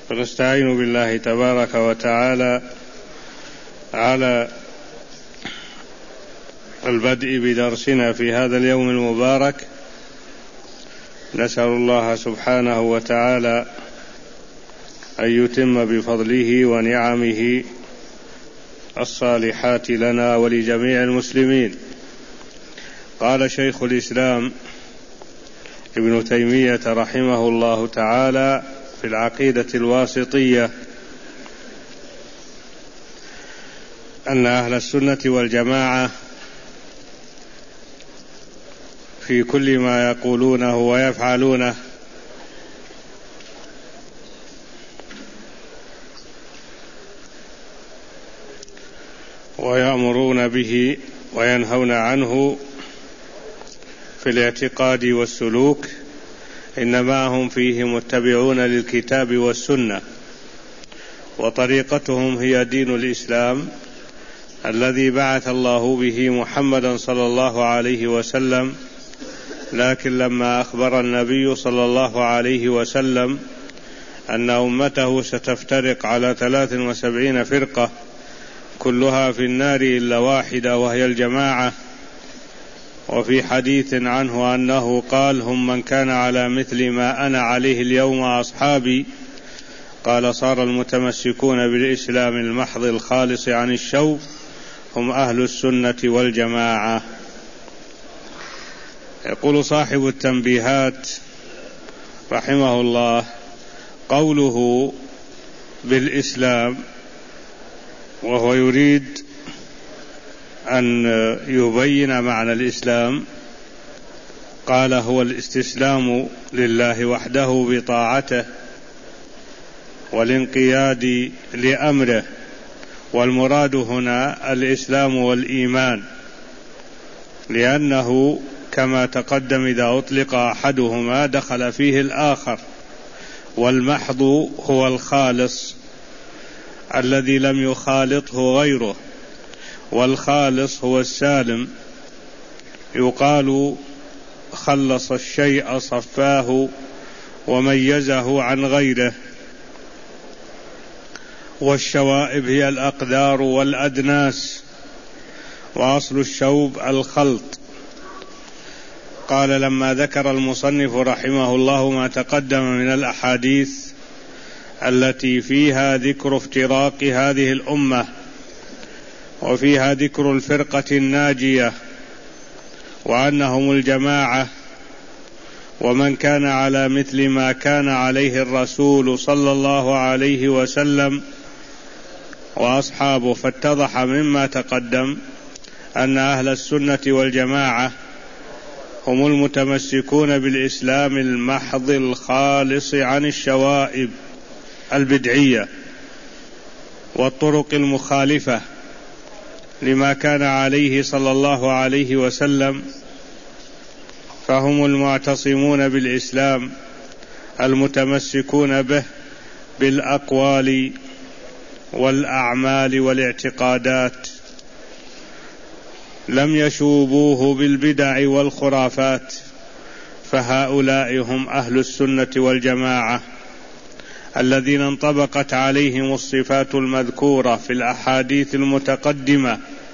ونستعين بالله تبارك وتعالى على البدء بدرسنا في هذا اليوم المبارك. نسأل الله سبحانه وتعالى أن يتم بفضله ونعمه الصالحات لنا ولجميع المسلمين. قال شيخ الإسلام ابن تيمية رحمه الله تعالى في العقيدة الواسطية أن أهل السنة والجماعة في كل ما يقولونه ويفعلونه ويأمرون به وينهون عنه في الاعتقاد والسلوك إنما هم فيه متبعون للكتاب والسنة، وطريقتهم هي دين الإسلام الذي بعث الله به محمدا صلى الله عليه وسلم. لكن لما أخبر النبي صلى الله عليه وسلم أن أمته ستفترق على 73 فرقة كلها في النار إلا واحدة وهي الجماعة، وفي حديث عنه أنه قال: هم من كان على مثل ما أنا عليه اليوم أصحابي. قال: صار المتمسكون بالإسلام المحض الخالص عن الشوب هم أهل السنة والجماعة. يقول صاحب التنبيهات رحمه الله: قوله بالإسلام وهو يريد أن يبين معنى الإسلام، قال: هو الاستسلام لله وحده بطاعته والانقياد لأمره، والمراد هنا الإسلام والإيمان، لأنه كما تقدم إذا أطلق أحدهما دخل فيه الآخر. والمحض هو الخالص الذي لم يخالطه غيره، والخالص هو السالم. يقال خلص الشيء صفاه وميزه عن غيره. والشوائب هي الأقدار والأدناس، وأصل الشوب الخلط. قال: لما ذكر المصنف رحمه الله ما تقدم من الأحاديث التي فيها ذكر افتراق هذه الأمة وفيها ذكر الفرقة الناجية وأنهم الجماعة ومن كان على مثل ما كان عليه الرسول صلى الله عليه وسلم وأصحابه، فاتضح مما تقدم أن أهل السنة والجماعة هم المتمسكون بالإسلام المحض الخالص عن الشوائب البدعية والطرق المخالفة لما كان عليه صلى الله عليه وسلم، فهم المعتصمون بالإسلام المتمسكون به بالأقوال والأعمال والاعتقادات، لم يشوبوه بالبدع والخرافات. فهؤلاء هم أهل السنة والجماعة الذين انطبقت عليهم الصفات المذكورة في الأحاديث المتقدمة.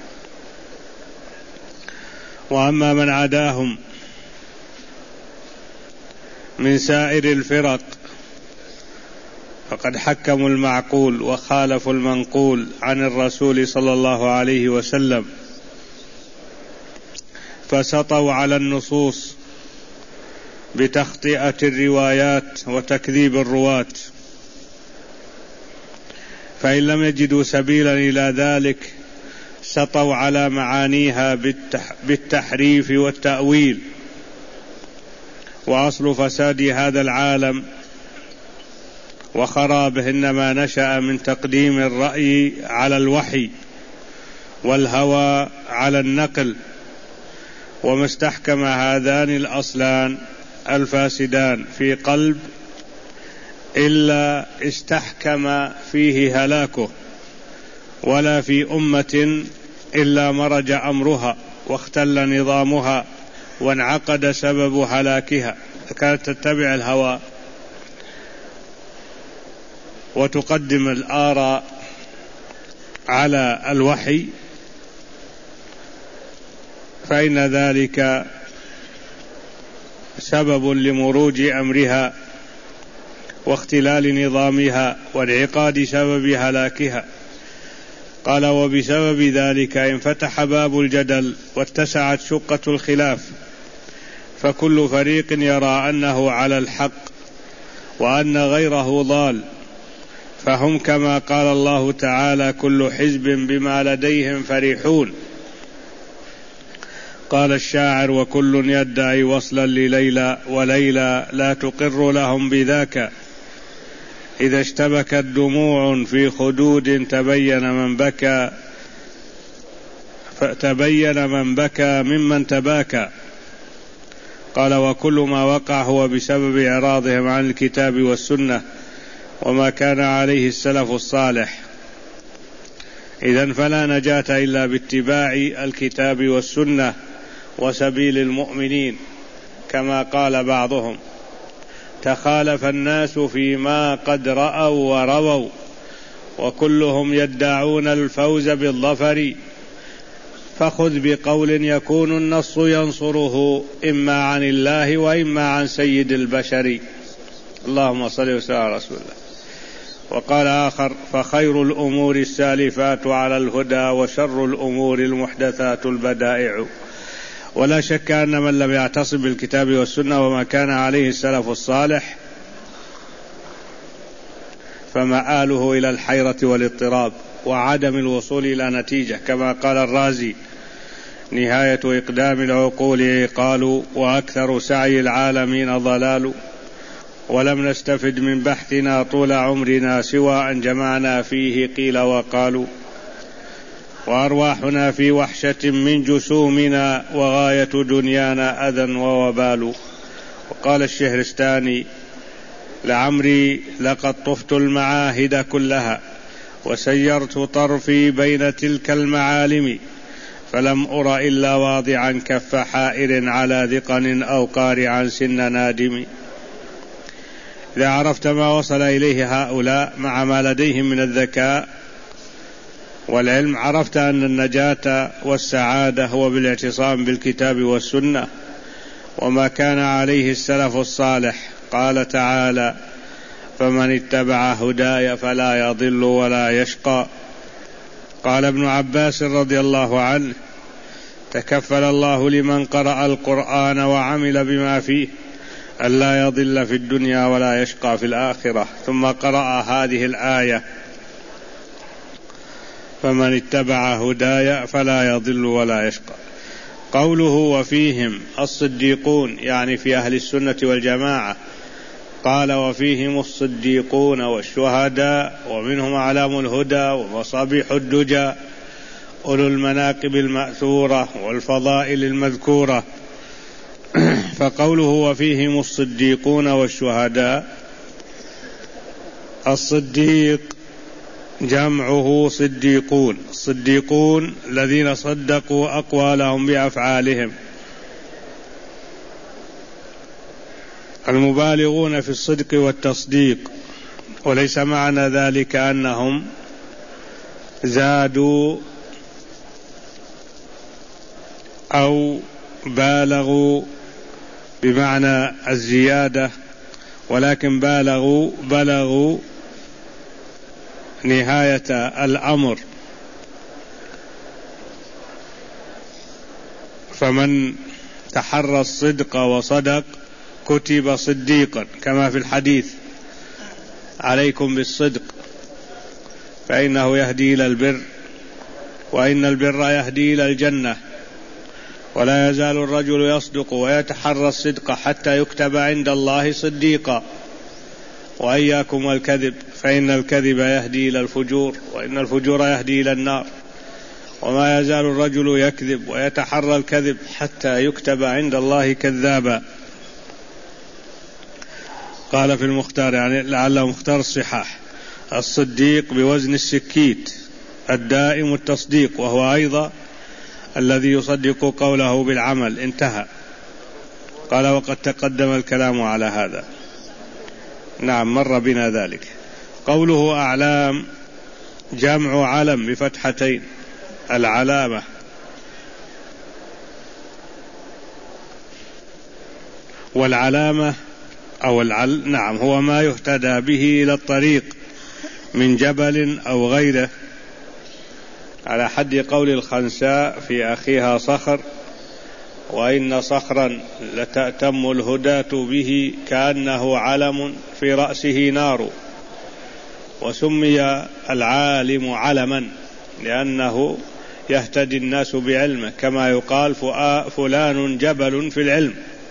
وأما من عداهم من سائر الفرق فقد حكموا المعقول وخالفوا المنقول عن الرسول صلى الله عليه وسلم، فسطوا على النصوص بتخطئة الروايات وتكذيب الرواة، فإن لم يجدوا سبيلا إلى ذلك سطوا على معانيها بالتحريف والتأويل. وأصل فساد هذا العالم وخرابه إنما نشأ من تقديم الرأي على الوحي والهوى على النقل، وما استحكم هذان الأصلان الفاسدان في قلب إلا استحكم فيه هلاكه، ولا في أمة إلا مرج أمرها واختل نظامها وانعقد سبب هلاكها، كانت تتبع الهوى وتقدم الآراء على الوحي، فإن ذلك سبب لمروج أمرها واختلال نظامها وانعقاد سبب هلاكها. قال: وبسبب ذلك انفتح باب الجدل واتسعت شقة الخلاف، فكل فريق يرى أنه على الحق وأن غيره ضال، فهم كما قال الله تعالى: كل حزب بما لديهم فرحون. قال الشاعر: وكل يدعي وصلا لليلى وليلى لا تقر لهم بذاك، إذا اشتبكت دموع في خدود تبين من بكى ممن تباكى. قال: وكل ما وقع هو بسبب إعراضهم عن الكتاب والسنة وما كان عليه السلف الصالح. إذن فلا نجاة إلا باتباع الكتاب والسنة وسبيل المؤمنين، كما قال بعضهم: تخالف الناس فيما قد رأوا ورووا، وكلهم يدعون الفوز بالظفر، فخذ بقول يكون النص ينصره، إما عن الله وإما عن سيد البشر. اللهم صل وسلم على رسول الله. وقال آخر: فخير الأمور السالفات على الهدى، وشر الأمور المحدثات البدائع. ولا شك أن من لم يعتصم بالكتاب والسنة وما كان عليه السلف الصالح فمآله إلى الحيرة والاضطراب وعدم الوصول إلى نتيجة، كما قال الرازي: نهاية إقدام العقول عقال، وأكثر سعي العالمين ضلال، ولم نستفد من بحثنا طول عمرنا سوى أن جمعنا فيه قيل وقالوا، وأرواحنا في وحشة من جسومنا، وغاية دنيانا أذى ووبال. وقال الشهرستاني: لعمري لقد طفت المعاهد كلها، وسيرت طرفي بين تلك المعالم، فلم أر إلا واضعا كف حائر على ذقن أو قارعا سن نادم. إذا عرفت ما وصل إليه هؤلاء مع ما لديهم من الذكاء والعلم، عرفت أن النجاة والسعادة هو بالاعتصام بالكتاب والسنة وما كان عليه السلف الصالح. قال تعالى: فمن اتبع هداي فلا يضل ولا يشقى. قال ابن عباس رضي الله عنه: تكفل الله لمن قرأ القرآن وعمل بما فيه ألا يضل في الدنيا ولا يشقى في الآخرة. ثم قرأ هذه الآية: فمن اتبع هداي فلا يضل ولا يشقى. قوله وفيهم الصديقون يعني في أهل السنة والجماعة. قال: وفيهم الصديقون والشهداء، ومنهم أعلام الهدى ومصابيح الدجى، أولو المناقب المأثورة والفضائل المذكورة. فقوله وفيهم الصديقون والشهداء، الصديق جمعه صديقون، الصديقون الذين صدقوا أقوالهم بأفعالهم، المبالغون في الصدق والتصديق. وليس معنى ذلك أنهم زادوا أو بالغوا بمعنى الزيادة، ولكن بلغوا نهاية الأمر. فمن تحرى الصدق وصدق كتب صديقا، كما في الحديث: عليكم بالصدق فإنه يهدي إلى البر، وإن البر يهدي إلى الجنة. ولا يزال الرجل يصدق ويتحرى الصدق حتى يكتب عند الله صديقا. وإياكم والكذب فإن الكذب يهدي إلى الفجور، وإن الفجور يهدي إلى النار. وما يزال الرجل يكذب ويتحرى الكذب حتى يكتب عند الله كذابا. قال في المختار، يعني لعله مختار الصحاح: الصديق بوزن السكيت، الدائم التصديق، وهو أيضا الذي يصدق قوله بالعمل. انتهى. قال: وقد تقدم الكلام على هذا. نعم، مر بنا ذلك. قوله أعلام جمع علم بفتحتين، العلامة. والعلامة أو نعم هو ما يهتدى به إلى الطريق من جبل أو غيره، على حد قول الخنساء في أخيها صخر: وإن صخرا لتأتم الهداة به كأنه علم في رأسه نار. وسمي العالم علما لأنه يهتدي الناس بعلمه، كما يقال فلان جبل في العلم.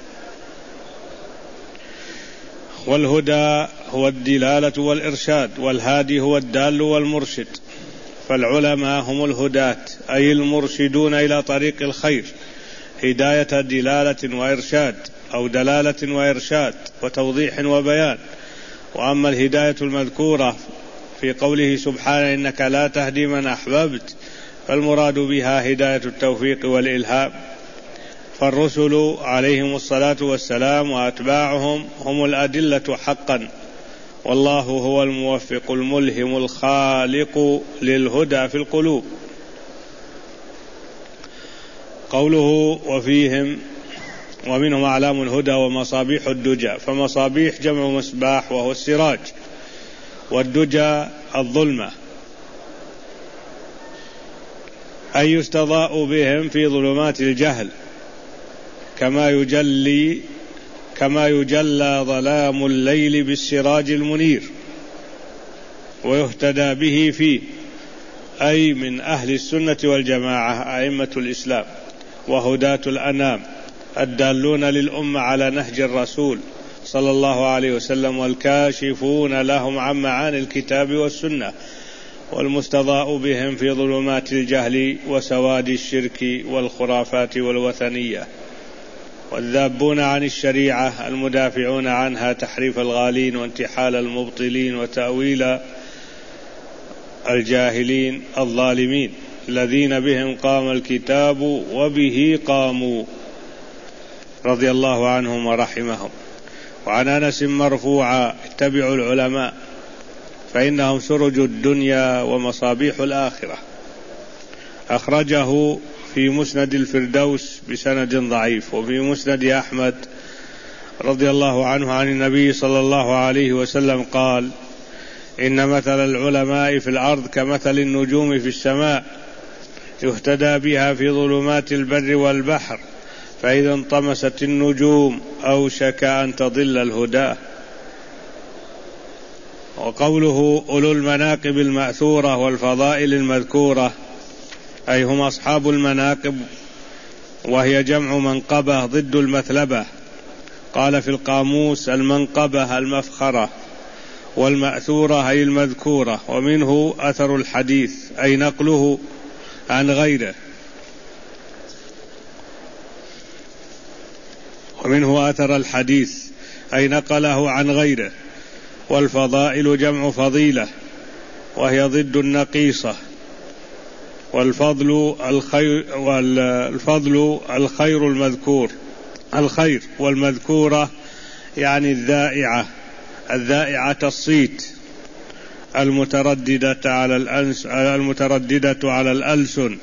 والهدى هو الدلالة والإرشاد، والهادي هو الدال والمرشد. فالعلماء هم الهداة، أي المرشدون إلى طريق الخير، هداية دلالة وإرشاد، أو دلالة وإرشاد وتوضيح وبيان. وأما الهداية المذكورة في قوله سبحانه: إنك لا تهدي من أحببت، فالمراد بها هداية التوفيق والإلهام. فالرسل عليهم الصلاة والسلام وأتباعهم هم الأدلة حقا، والله هو الموفق الملهم الخالق للهدى في القلوب. قوله وفيهم ومنهم أعلام الهدى ومصابيح الدجى. فمصابيح جمع مصباح وهو السراج، والدجى الظلمة، أي يستضاء بهم في ظلمات الجهل، كما يجلى ظلام الليل بالسراج المنير، ويهتدى به فيه، أي من أهل السنة والجماعة أئمة الإسلام وهداة الأنام الدالون للأمة على نهج الرسول صلى الله عليه وسلم، والكاشفون لهم عن معاني الكتاب والسنة، والمستضاء بهم في ظلمات الجهل وسواد الشرك والخرافات والوثنية، والذابون عن الشريعة المدافعون عنها تحريف الغالين وانتحال المبطلين وتأويل الجاهلين الظالمين، الذين بهم قام الكتاب وبه قاموا، رضي الله عنهم ورحمهم. وعن أنس مرفوعا: اتبعوا العلماء فإنهم سرج الدنيا ومصابيح الآخرة. أخرجه في مسند الفردوس بسند ضعيف. وفي مسند أحمد رضي الله عنه عن النبي صلى الله عليه وسلم قال: إن مثل العلماء في الأرض كمثل النجوم في السماء، يهتدى بها في ظلمات البر والبحر، فإذا انطمست النجوم أوشك أن تضل الهدى. وقوله أولو المناقب المأثورة والفضائل المذكورة، أي هم أصحاب المناقب، وهي جمع منقبة ضد المثلبة. قال في القاموس: المنقبة المفخرة، والمأثورة أي المذكورة. ومنه أثر الحديث، أي نقله عن غيره. ومنه أثر الحديث أي نقله عن غيره. والفضائل جمع فضيلة، وهي ضد النقيصة. والفضل الخير المذكور، الخير. والمذكورة يعني الذائعة الصيت، المترددة على الألسن،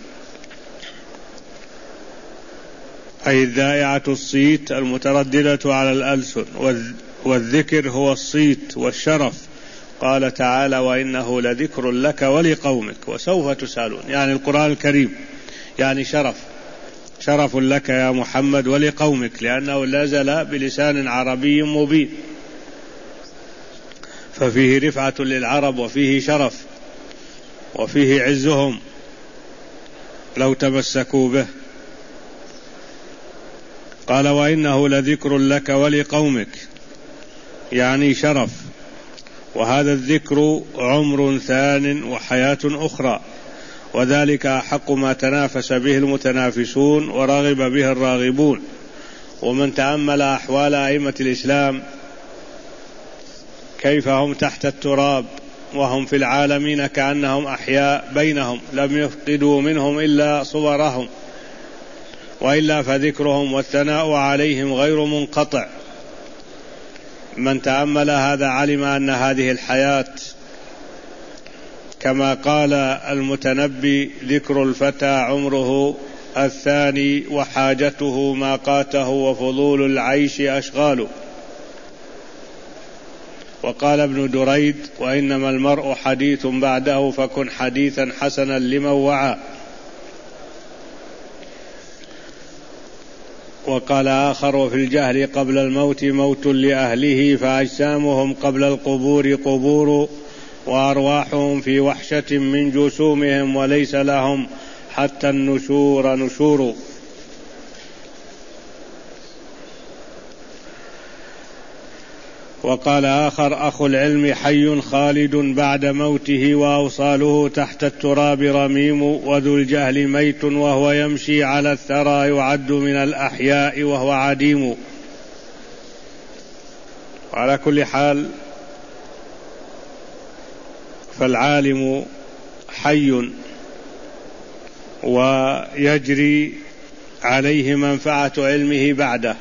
أي الذائعة الصيت المترددة على الألسن. والذكر هو الصيت والشرف. قال تعالى: وإنه لذكر لك ولقومك وسوف تسألون. يعني القرآن الكريم يعني شرف لك يا محمد ولقومك، لأنه نزل بلسان عربي مبين، ففيه رفعة للعرب، وفيه شرف، وفيه عزهم لو تمسكوا به. قال: وإنه لذكر لك ولقومك، يعني شرف. وهذا الذكر عمر ثان وحياة أخرى، وذلك أحق ما تنافس به المتنافسون ورغب به الراغبون. ومن تأمل أحوال أئمة الإسلام كيف هم تحت التراب وهم في العالمين كأنهم أحياء بينهم، لم يفقدوا منهم إلا صورهم، وإلا فذكرهم والثناء عليهم غير منقطع. من تأمل هذا علم أن هذه الحياة كما قال المتنبي: ذكر الفتى عمره الثاني وحاجته ما قاته وفضول العيش أشغال. وقال ابن دريد: وإنما المرء حديث بعده فكن حديثا حسنا لمن وعى. وقال آخر: وفي الجهل قبل الموت موت لأهله فأجسامهم قبل القبور قبور وأرواحهم في وحشة من جسومهم وليس لهم حتى النشور نشور. وقال آخر: أخو العلم حي خالد بعد موته وأوصاله تحت التراب رميم وذو الجهل ميت وهو يمشي على الثرى يعد من الأحياء وهو عديم. وعلى كل حال فالعالم حي ويجري عليه منفعة علمه بعده،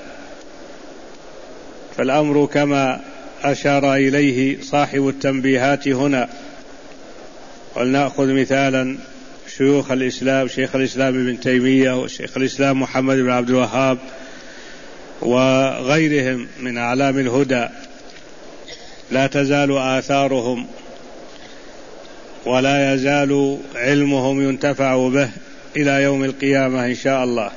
فالأمر كما أشار إليه صاحب التنبيهات هنا. ولنأخذ مثالا شيوخ الإسلام، شيخ الإسلام ابن تيمية وشيخ الإسلام محمد بن عبد الوهاب وغيرهم من أعلام الهدى، لا تزال آثارهم ولا يزال علمهم ينتفع به إلى يوم القيامة إن شاء الله.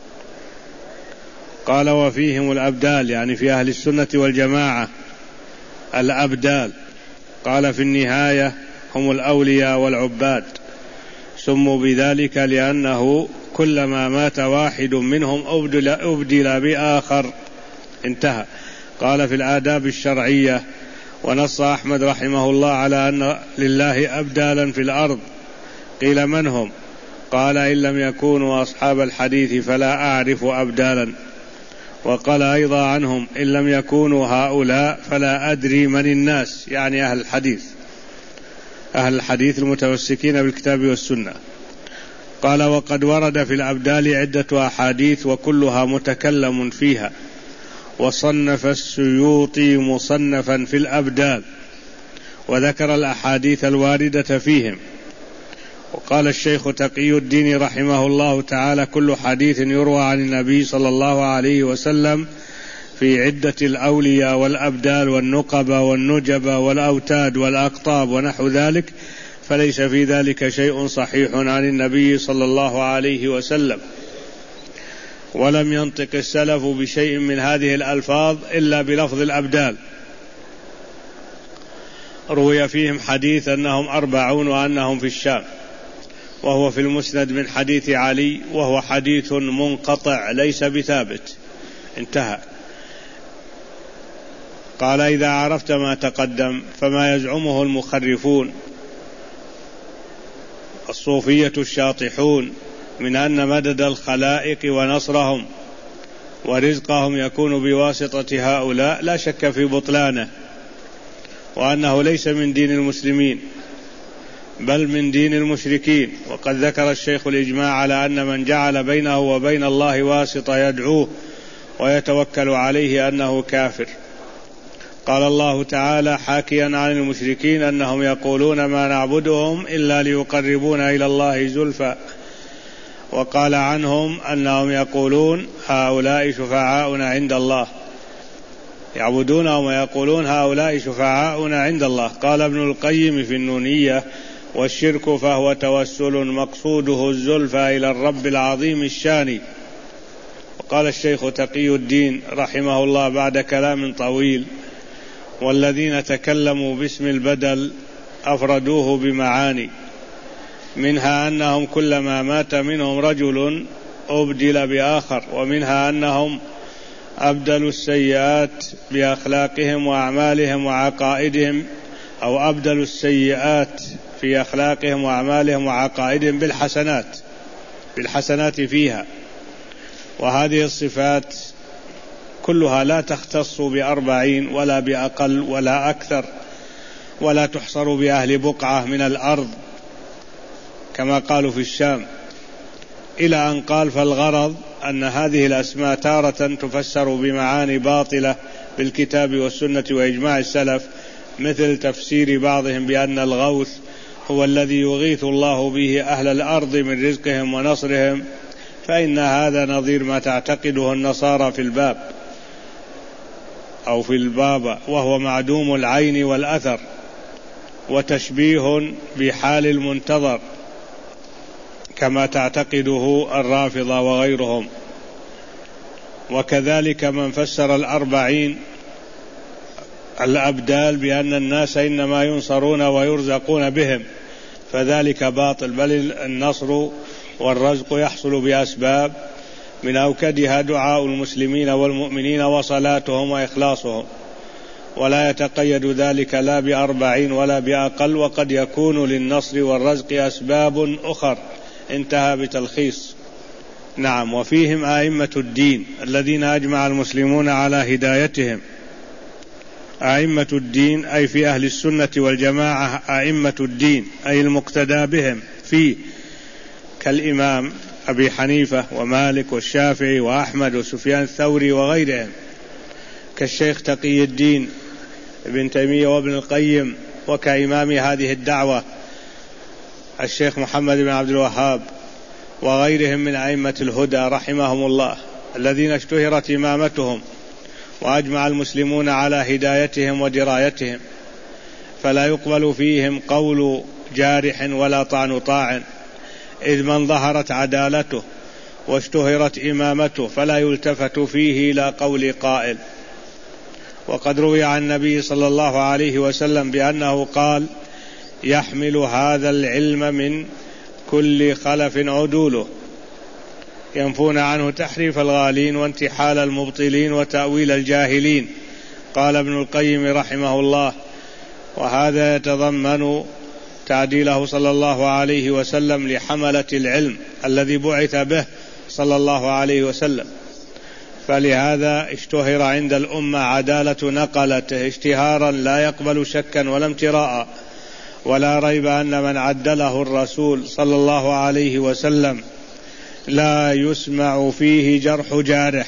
قال: وفيهم الأبدال، يعني في أهل السنة والجماعة الأبدال. قال: في النهاية هم الأولياء والعباد، سموا بذلك لأنه كلما مات واحد منهم أبدل بآخر. انتهى. قال: في الآداب الشرعية. ونص أحمد رحمه الله على أن لله أبدالا في الأرض. قيل: من هم؟ قال: إن لم يكونوا أصحاب الحديث فلا أعرف أبدالا. وقال أيضا عنهم: إن لم يكونوا هؤلاء فلا أدري من الناس، يعني أهل الحديث، أهل الحديث المتمسكين بالكتاب والسنة. قال: وقد ورد في الأبدال عدة أحاديث وكلها متكلم فيها، وصنف السيوطي مصنفا في الأبدال وذكر الأحاديث الواردة فيهم. وقال الشيخ تقي الدين رحمه الله تعالى: كل حديث يروى عن النبي صلى الله عليه وسلم في عدة الأولياء والأبدال والنقبة والنجبة والأوتاد والأقطاب ونحو ذلك فليس في ذلك شيء صحيح عن النبي صلى الله عليه وسلم، ولم ينطق السلف بشيء من هذه الألفاظ إلا بلفظ الأبدال. روي فيهم حديث أنهم 40 وأنهم في الشام، وهو في المسند من حديث علي، وهو حديث منقطع ليس بثابت. انتهى. قال: إذا عرفت ما تقدم فما يزعمه المخرفون الصوفية الشاطحون من أن مدد الخلائق ونصرهم ورزقهم يكون بواسطة هؤلاء لا شك في بطلانه، وأنه ليس من دين المسلمين بل من دين المشركين. وقد ذكر الشيخ الإجماع على أن من جعل بينه وبين الله واسطة يدعوه ويتوكل عليه أنه كافر. قال الله تعالى حاكيا عن المشركين أنهم يقولون ما نعبدهم إلا ليقربونا إلى الله زلفى، وقال عنهم أنهم يقولون هؤلاء شفعاؤنا عند الله، يعبدونهم ويقولون هؤلاء شفعاؤنا عند الله. قال ابن القيم في النونية: والشرك فهو توسل مقصوده الزلفى إلى الرب العظيم الشاني. وقال الشيخ تقي الدين رحمه الله بعد كلام طويل: والذين تكلموا باسم البدل أفردوه بمعاني، منها أنهم كلما مات منهم رجل أبدل بآخر، ومنها أنهم أبدلوا السيئات بأخلاقهم وأعمالهم وعقائدهم، أو أبدلوا السيئات في أخلاقهم وأعمالهم وعقائدهم بالحسنات فيها. وهذه الصفات كلها لا تختص ب40 ولا بأقل ولا أكثر، ولا تحصر بأهل بقعة من الأرض كما قالوا في الشام، إلى أن قال: فالغرض أن هذه الأسماء تارة تفسر بمعاني باطلة بالكتاب والسنة وإجماع السلف، مثل تفسير بعضهم بأن الغوث هو الذي يغيث الله به أهل الأرض من رزقهم ونصرهم، فإن هذا نظير ما تعتقده النصارى في الباب أو في البابا، وهو معدوم العين والأثر وتشبيه بحال المنتظر كما تعتقده الرافضة وغيرهم. وكذلك من فسر 40 الأبدال بأن الناس إنما ينصرون ويرزقون بهم، فذلك باطل، بل النصر والرزق يحصل بأسباب من أوكدها دعاء المسلمين والمؤمنين وصلاتهم وإخلاصهم، ولا يتقيد ذلك لا ب40 ولا بأقل، وقد يكون للنصر والرزق أسباب أخر انتهى بتلخيص. نعم. وفيهم أئمة الدين الذين أجمع المسلمون على هدايتهم. أئمة الدين أي في أهل السنة والجماعة أئمة الدين أي المقتدى بهم فيه، كالإمام أبي حنيفة ومالك والشافعي وأحمد وسفيان الثوري وغيرهم، كالشيخ تقي الدين ابن تيمية وابن القيم، وكإمام هذه الدعوة الشيخ محمد بن عبد الوهاب وغيرهم من أئمة الهدى رحمهم الله، الذين اشتهرت إمامتهم وأجمع المسلمون على هدايتهم ودرايتهم، فلا يقبل فيهم قول جارح ولا طعن طاعن، إذ من ظهرت عدالته واشتهرت إمامته فلا يلتفت فيه إلى قول قائل. وقد روي عن النبي صلى الله عليه وسلم بأنه قال: يحمل هذا العلم من كل خلف عدوله ينفون عنه تحريف الغالين وانتحال المبطلين وتأويل الجاهلين. قال ابن القيم رحمه الله: وهذا يتضمن تعديله صلى الله عليه وسلم لحملة العلم الذي بعث به صلى الله عليه وسلم، فلهذا اشتهر عند الأمة عدالة نقلته اشتهارا لا يقبل شكا ولا امتراء، ولا ريب أن من عدله الرسول صلى الله عليه وسلم لا يسمع فيه جرح جارح،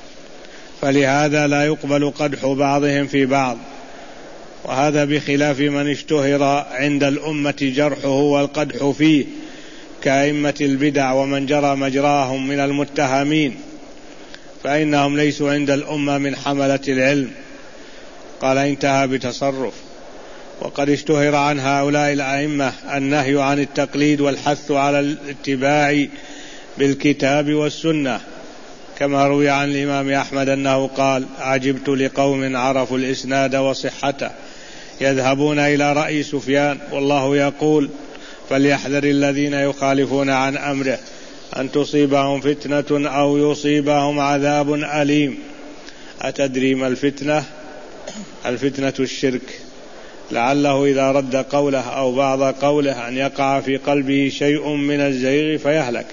فلهذا لا يقبل قدح بعضهم في بعض، وهذا بخلاف من اشتهر عند الأمة جرحه والقدح فيه كأئمة البدع ومن جرى مجراهم من المتهمين، فإنهم ليسوا عند الأمة من حملة العلم. قال: انتهى بتصرف. وقد اشتهر عن هؤلاء الأئمة النهي عن التقليد والحث على الاتباع بالكتاب والسنة، كما روي عن الإمام أحمد أنه قال: عجبت لقوم عرفوا الإسناد وصحته يذهبون إلى رأي سفيان والله يقول: فليحذر الذين يخالفون عن أمره أن تصيبهم فتنة أو يصيبهم عذاب أليم. أتدري ما الفتنة؟ الفتنة الشرك، لعله إذا رد قوله أو بعض قوله أن يقع في قلبه شيء من الزيغ فيهلك.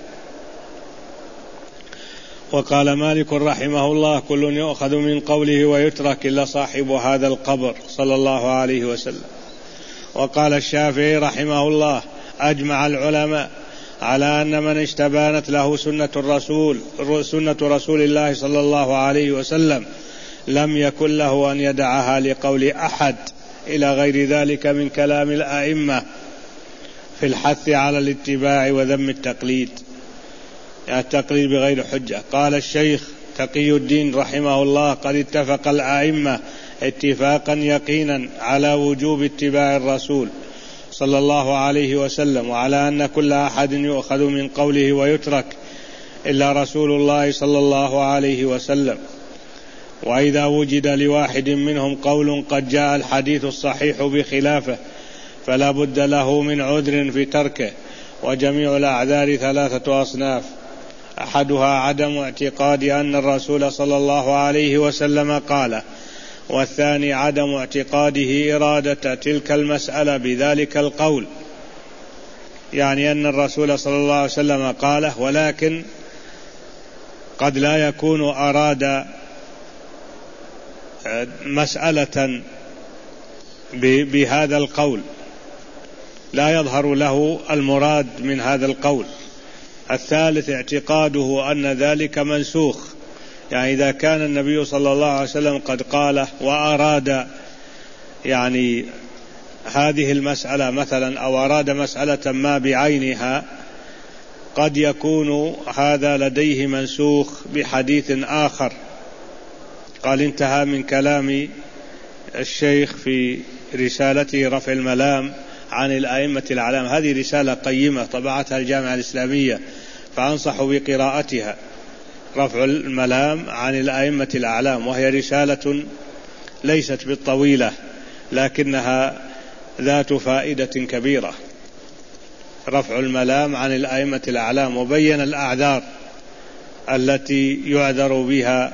وقال مالك رحمه الله: كل يؤخذ من قوله ويترك إلا صاحب هذا القبر صلى الله عليه وسلم. وقال الشافعي رحمه الله: أجمع العلماء على أن من استبانت له سنة رسول الله صلى الله عليه وسلم لم يكن له أن يدعها لقول أحد، إلى غير ذلك من كلام الأئمة في الحث على الاتباع وذم التقليد، يعني التقليد بغير حجة. قال الشيخ تقي الدين رحمه الله: قد اتفق الأئمة اتفاقا يقينا على وجوب اتباع الرسول صلى الله عليه وسلم، وعلى أن كل أحد يؤخذ من قوله ويترك إلا رسول الله صلى الله عليه وسلم. وإذا وجد لواحد منهم قول قد جاء الحديث الصحيح بخلافه فلا بد له من عذر في تركه. وجميع الأعذار 3 أصناف: أحدها عدم اعتقاد أن الرسول صلى الله عليه وسلم قال، والثاني عدم اعتقاده إرادة تلك المسألة بذلك القول، يعني أن الرسول صلى الله عليه وسلم قاله ولكن قد لا يكون أراد مسألة بهذا القول، لا يظهر له المراد من هذا القول. الثالث اعتقاده أن ذلك منسوخ، يعني إذا كان النبي صلى الله عليه وسلم قد قاله وأراد يعني هذه المسألة مثلا أو أراد مسألة ما بعينها قد يكون هذا لديه منسوخ بحديث آخر. قال انتهى من كلام الشيخ في رسالته رفع الملام عن الأئمة الأعلام. هذه رسالة قيمة طبعتها الجامعة الإسلامية، فأنصح بقراءتها، رفع الملام عن الأئمة الأعلام، وهي رسالة ليست بالطويلة لكنها ذات فائدة كبيرة. رفع الملام عن الأئمة الأعلام، وبين الأعذار التي يعذر بها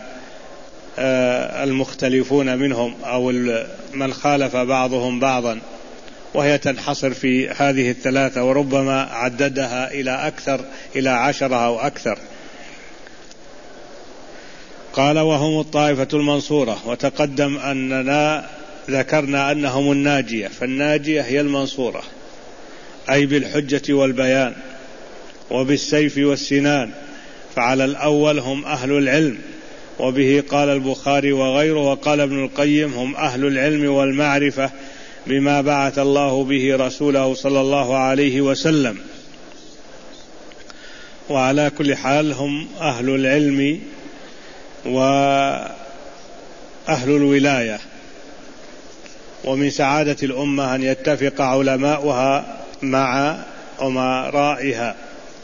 المختلفون منهم أو من خالف بعضهم بعضا، وهي تنحصر في هذه الثلاثة، وربما عددها إلى 10 أو أكثر. قال وهم الطائفة المنصورة. وتقدم أننا ذكرنا أنهم الناجية، فالناجية هي المنصورة، أي بالحجة والبيان وبالسيف والسنان. فعلى الأول هم أهل العلم، وبه قال البخاري وغيره. وقال ابن القيم هم أهل العلم والمعرفة بما بعث الله به رسوله صلى الله عليه وسلم. وعلى كل حال هم أهل العلم وأهل الولاية. ومن سعادة الأمة أن يتفق علماؤها مع أمرائها،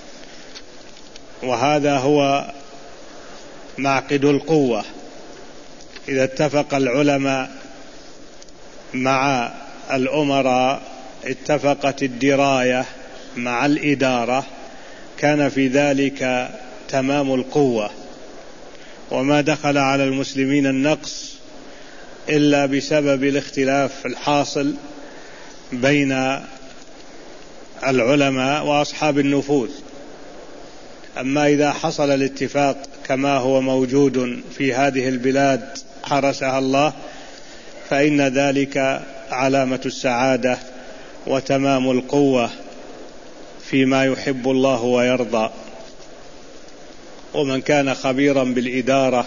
وهذا هو معقد القوة. إذا اتفق العلماء مع الأمراء اتفقت الدراية مع الإدارة، كان في ذلك تمام القوة. وما دخل على المسلمين النقص إلا بسبب الاختلاف الحاصل بين العلماء وأصحاب النفوذ. أما إذا حصل الاتفاق كما هو موجود في هذه البلاد حرسها الله، فإن ذلك علامة السعادة وتمام القوة فيما يحب الله ويرضى. ومن كان خبيرا بالإدارة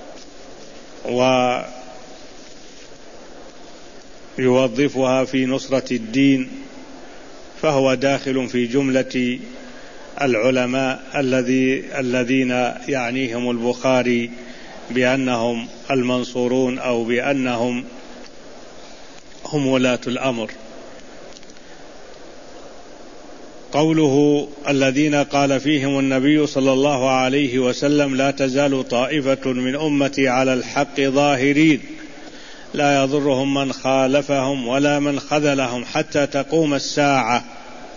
ويوظفها في نصرة الدين فهو داخل في جملة العلماء الذين يعنيهم البخاري بأنهم المنصورون أو بأنهم هم ولاة الأمر. قوله الذين قال فيهم النبي صلى الله عليه وسلم لا تزال طائفة من أمتي على الحق ظاهرين لا يضرهم من خالفهم ولا من خذلهم حتى تقوم الساعة.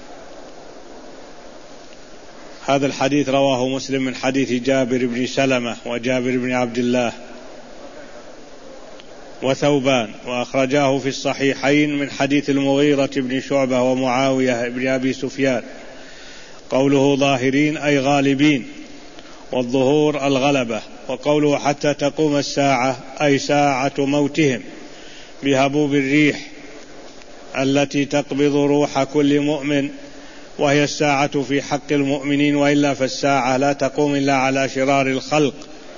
هذا الحديث رواه مسلم من حديث جابر بن سلمة وجابر بن عبد الله وثوبان، وأخرجاه في الصحيحين من حديث المغيرة بن شعبة ومعاوية بن أبي سفيان. قوله ظاهرين أي غالبين، والظهور الغلبة. وقوله حتى تقوم الساعة أي ساعة موتهم بهبوب الريح التي تقبض روح كل مؤمن، وهي الساعة في حق المؤمنين، وإلا فالساعة لا تقوم إلا على شرار الخلق.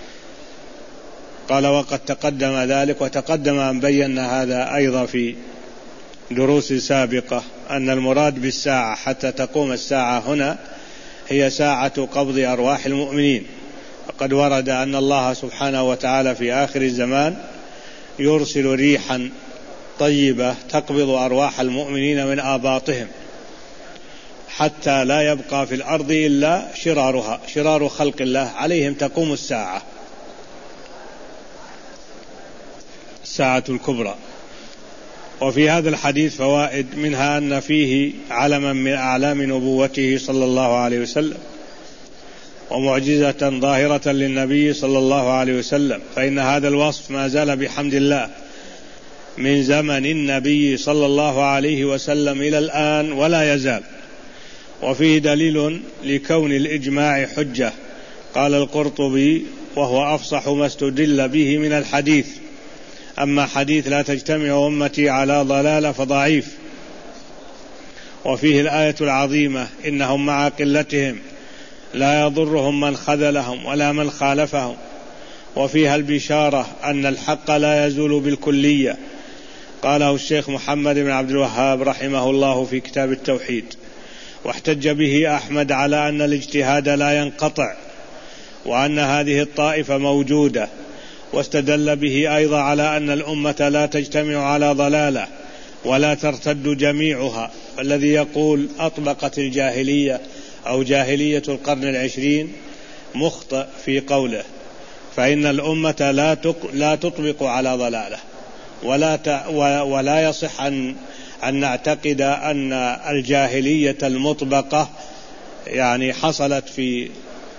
قال وقد تقدم ذلك، وتقدم أن بينا هذا أيضا في دروس سابقة، أن المراد بالساعة حتى تقوم الساعة هنا هي ساعة قبض أرواح المؤمنين. وقد ورد أن الله سبحانه وتعالى في آخر الزمان يرسل ريحا طيبة تقبض أرواح المؤمنين من آباطهم حتى لا يبقى في الأرض إلا شرارها، شرار خلق الله، عليهم تقوم الساعة الكبرى. وفي هذا الحديث فوائد، منها أن فيه علما من أعلام نبوته صلى الله عليه وسلم ومعجزة ظاهرة للنبي صلى الله عليه وسلم، فإن هذا الوصف ما زال بحمد الله من زمن النبي صلى الله عليه وسلم إلى الآن ولا يزال. وفيه دليل لكون الإجماع حجة. قال القرطبي وهو أفصح ما استدل به من الحديث: أما حديث لا تجتمع أمتي على ضلالة فضعيف. وفيه الآية العظيمة: إنهم مع قلتهم لا يضرهم من خذلهم ولا من خالفهم. وفيها البشارة أن الحق لا يزول بالكلية، قاله الشيخ محمد بن عبد الوهاب رحمه الله في كتاب التوحيد. واحتج به أحمد على أن الاجتهاد لا ينقطع وأن هذه الطائفة موجودة، واستدل به أيضا على أن الأمة لا تجتمع على ضلالة ولا ترتد جميعها. الذي يقول أطبقت الجاهلية أو جاهلية القرن العشرين مخطئ في قوله، فإن الأمة لا تطبق على ضلالة ولا يصح أن نعتقد أن الجاهلية المطبقة يعني حصلت في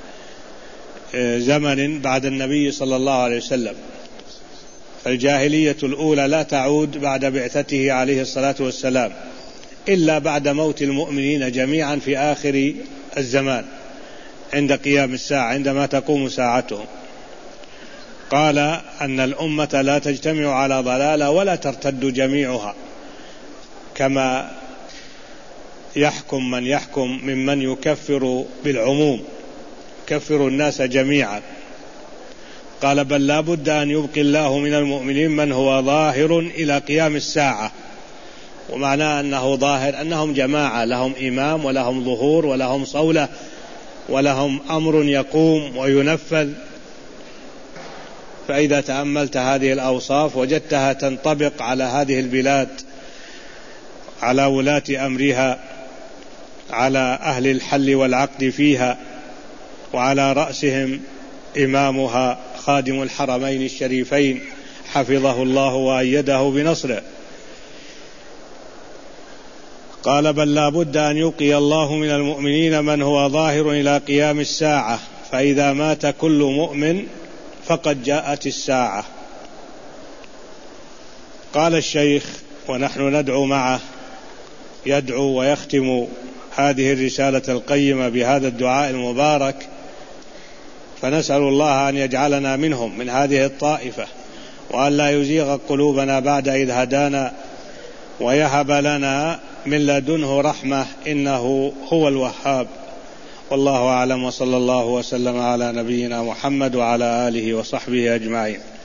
زمن بعد النبي صلى الله عليه وسلم. فالجاهلية الأولى لا تعود بعد بعثته عليه الصلاة والسلام إلا بعد موت المؤمنين جميعا في آخر الزمان عند قيام الساعة، عندما تقوم ساعتهم. قال أن الأمة لا تجتمع على ضلالة ولا ترتد جميعها، كما يحكم من يحكم ممن يكفر بالعموم، يكفر الناس جميعا. قال بل لا بد أن يبقي الله من المؤمنين من هو ظاهر إلى قيام الساعة. ومعناه أنه ظاهر أنهم جماعة لهم إمام ولهم ظهور ولهم صولة ولهم أمر يقوم وينفذ. فإذا تأملت هذه الأوصاف وجدتها تنطبق على هذه البلاد، على ولاة أمرها، على أهل الحل والعقد فيها، وعلى رأسهم إمامها خادم الحرمين الشريفين حفظه الله وأيده بنصره. قال بل لا بد أن يبقي الله من المؤمنين من هو ظاهر إلى قيام الساعة، فإذا مات كل مؤمن فقد جاءت الساعة. قال الشيخ ونحن ندعو معه، يدعو ويختم هذه الرسالة القيمة بهذا الدعاء المبارك، فنسأل الله أن يجعلنا منهم من هذه الطائفة، وأن لا يزيغ قلوبنا بعد إذ هدانا، ويهب لنا من لدنه رحمة إنه هو الوهاب. والله أعلم، وصلى الله وسلم على نبينا محمد وعلى آله وصحبه أجمعين.